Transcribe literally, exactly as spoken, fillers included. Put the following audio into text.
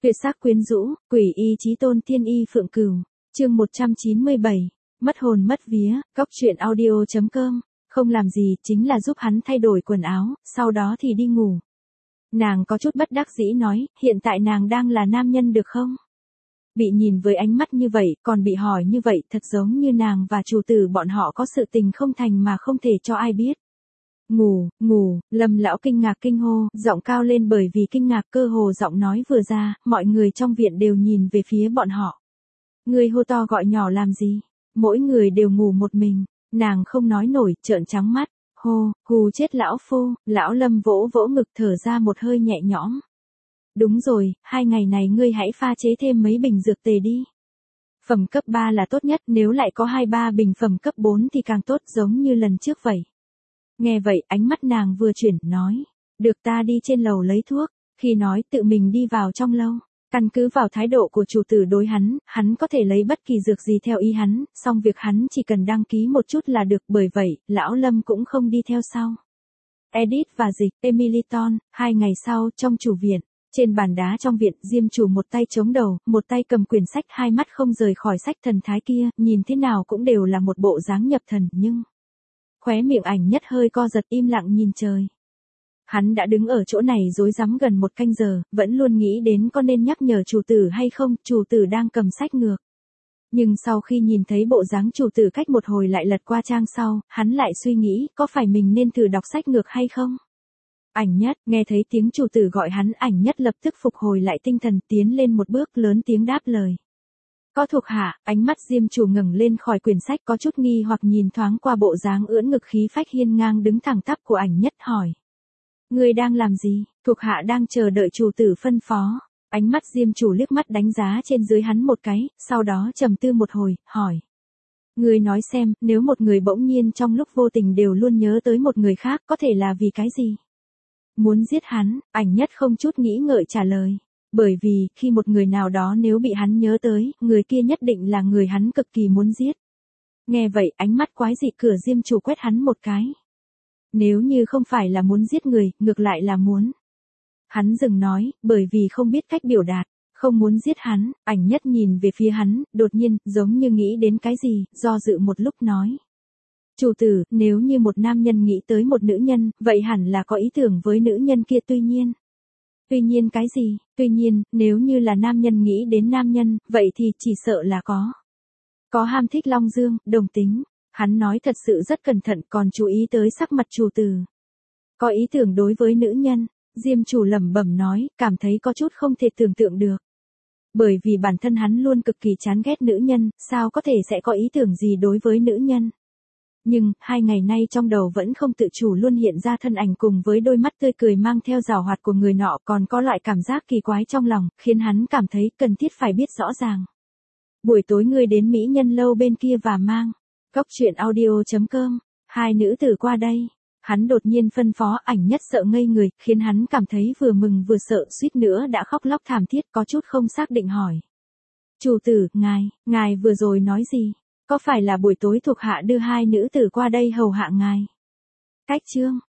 Tuyệt sắc quyến rũ, quỷ y chí tôn tiên y phượng cửu, chương một trăm chín mươi bảy, mất hồn mất vía, góc truyện audio chấm com, không làm gì, chính là giúp hắn thay đổi quần áo, sau đó thì đi ngủ. Nàng có chút bất đắc dĩ nói, hiện tại nàng đang là nam nhân được không? Bị nhìn với ánh mắt như vậy, còn bị hỏi như vậy, thật giống như nàng và chủ tử bọn họ có sự tình không thành mà không thể cho ai biết. Ngủ, ngủ, Lâm lão kinh ngạc kinh hô, giọng cao lên bởi vì kinh ngạc cơ hồ giọng nói vừa ra, mọi người trong viện đều nhìn về phía bọn họ. Người hô to gọi nhỏ làm gì? Mỗi người đều ngủ một mình, nàng không nói nổi, trợn trắng mắt, hô, hù chết lão phu, lão Lâm vỗ vỗ ngực thở ra một hơi nhẹ nhõm. Đúng rồi, hai ngày này ngươi hãy pha chế thêm mấy bình dược tề đi. Phẩm cấp ba là tốt nhất, nếu lại có hai ba bình phẩm cấp bốn thì càng tốt, giống như lần trước vậy. Nghe vậy, ánh mắt nàng vừa chuyển, nói, được, ta đi trên lầu lấy thuốc, khi nói tự mình đi vào trong lâu. Căn cứ vào thái độ của chủ tử đối hắn, hắn có thể lấy bất kỳ dược gì theo ý hắn, song việc hắn chỉ cần đăng ký một chút là được, bởi vậy, lão Lâm cũng không đi theo sau. Edith và Dịch, Emiliton, hai ngày sau, trong chủ viện. Trên bàn đá trong viện, Diêm chủ một tay chống đầu, một tay cầm quyển sách, hai mắt không rời khỏi sách thần thái kia, nhìn thế nào cũng đều là một bộ dáng nhập thần, nhưng khóe miệng Ảnh Nhất hơi co giật, im lặng nhìn trời. Hắn đã đứng ở chỗ này rối rắm gần một canh giờ, vẫn luôn nghĩ đến có nên nhắc nhở chủ tử hay không, chủ tử đang cầm sách ngược. Nhưng sau khi nhìn thấy bộ dáng chủ tử cách một hồi lại lật qua trang sau, hắn lại suy nghĩ, có phải mình nên thử đọc sách ngược hay không? Ảnh Nhất, nghe thấy tiếng chủ tử gọi hắn, Ảnh Nhất lập tức phục hồi lại tinh thần, tiến lên một bước, lớn tiếng đáp lời. Có thuộc hạ. Ánh mắt Diêm chủ ngẩng lên khỏi quyển sách, có chút nghi hoặc nhìn thoáng qua bộ dáng ưỡn ngực khí phách hiên ngang đứng thẳng tắp của Ảnh Nhất, hỏi. Ngươi đang làm gì? Thuộc hạ đang chờ đợi chủ tử phân phó. Ánh mắt Diêm chủ liếc mắt đánh giá trên dưới hắn một cái, sau đó trầm tư một hồi, hỏi. Ngươi nói xem, nếu một người bỗng nhiên trong lúc vô tình đều luôn nhớ tới một người khác, có thể là vì cái gì? Muốn giết hắn, Ảnh Nhất không chút nghĩ ngợi trả lời. Bởi vì, khi một người nào đó nếu bị hắn nhớ tới, người kia nhất định là người hắn cực kỳ muốn giết. Nghe vậy, ánh mắt quái dị cửa Diêm chủ quét hắn một cái. Nếu như không phải là muốn giết người, ngược lại là muốn. Hắn dừng nói, bởi vì không biết cách biểu đạt, không muốn giết hắn. Ảnh Nhất nhìn về phía hắn, đột nhiên, giống như nghĩ đến cái gì, do dự một lúc nói. Chủ tử, nếu như một nam nhân nghĩ tới một nữ nhân, vậy hẳn là có ý tưởng với nữ nhân kia, tuy nhiên. Tuy nhiên cái gì? Tuy nhiên, nếu như là nam nhân nghĩ đến nam nhân, vậy thì chỉ sợ là có. Có ham thích long dương, đồng tính. Hắn nói thật sự rất cẩn thận, còn chú ý tới sắc mặt chủ tử. Có ý tưởng đối với nữ nhân, Diêm chủ lẩm bẩm nói, cảm thấy có chút không thể tưởng tượng được. Bởi vì bản thân hắn luôn cực kỳ chán ghét nữ nhân, sao có thể sẽ có ý tưởng gì đối với nữ nhân. Nhưng, hai ngày nay trong đầu vẫn không tự chủ luôn hiện ra thân ảnh cùng với đôi mắt tươi cười mang theo giảo hoạt của người nọ, còn có loại cảm giác kỳ quái trong lòng, khiến hắn cảm thấy cần thiết phải biết rõ ràng. Buổi tối ngươi đến Mỹ Nhân lâu bên kia và mang. Góc truyện audio chấm com, hai nữ tử qua đây. Hắn đột nhiên phân phó, Ảnh Nhất sợ ngây người, khiến hắn cảm thấy vừa mừng vừa sợ, suýt nữa đã khóc lóc thảm thiết, có chút không xác định hỏi. Chủ tử, ngài, ngài vừa rồi nói gì? Có phải là buổi tối thuộc hạ đưa hai nữ tử qua đây hầu hạ ngài? Cách chương,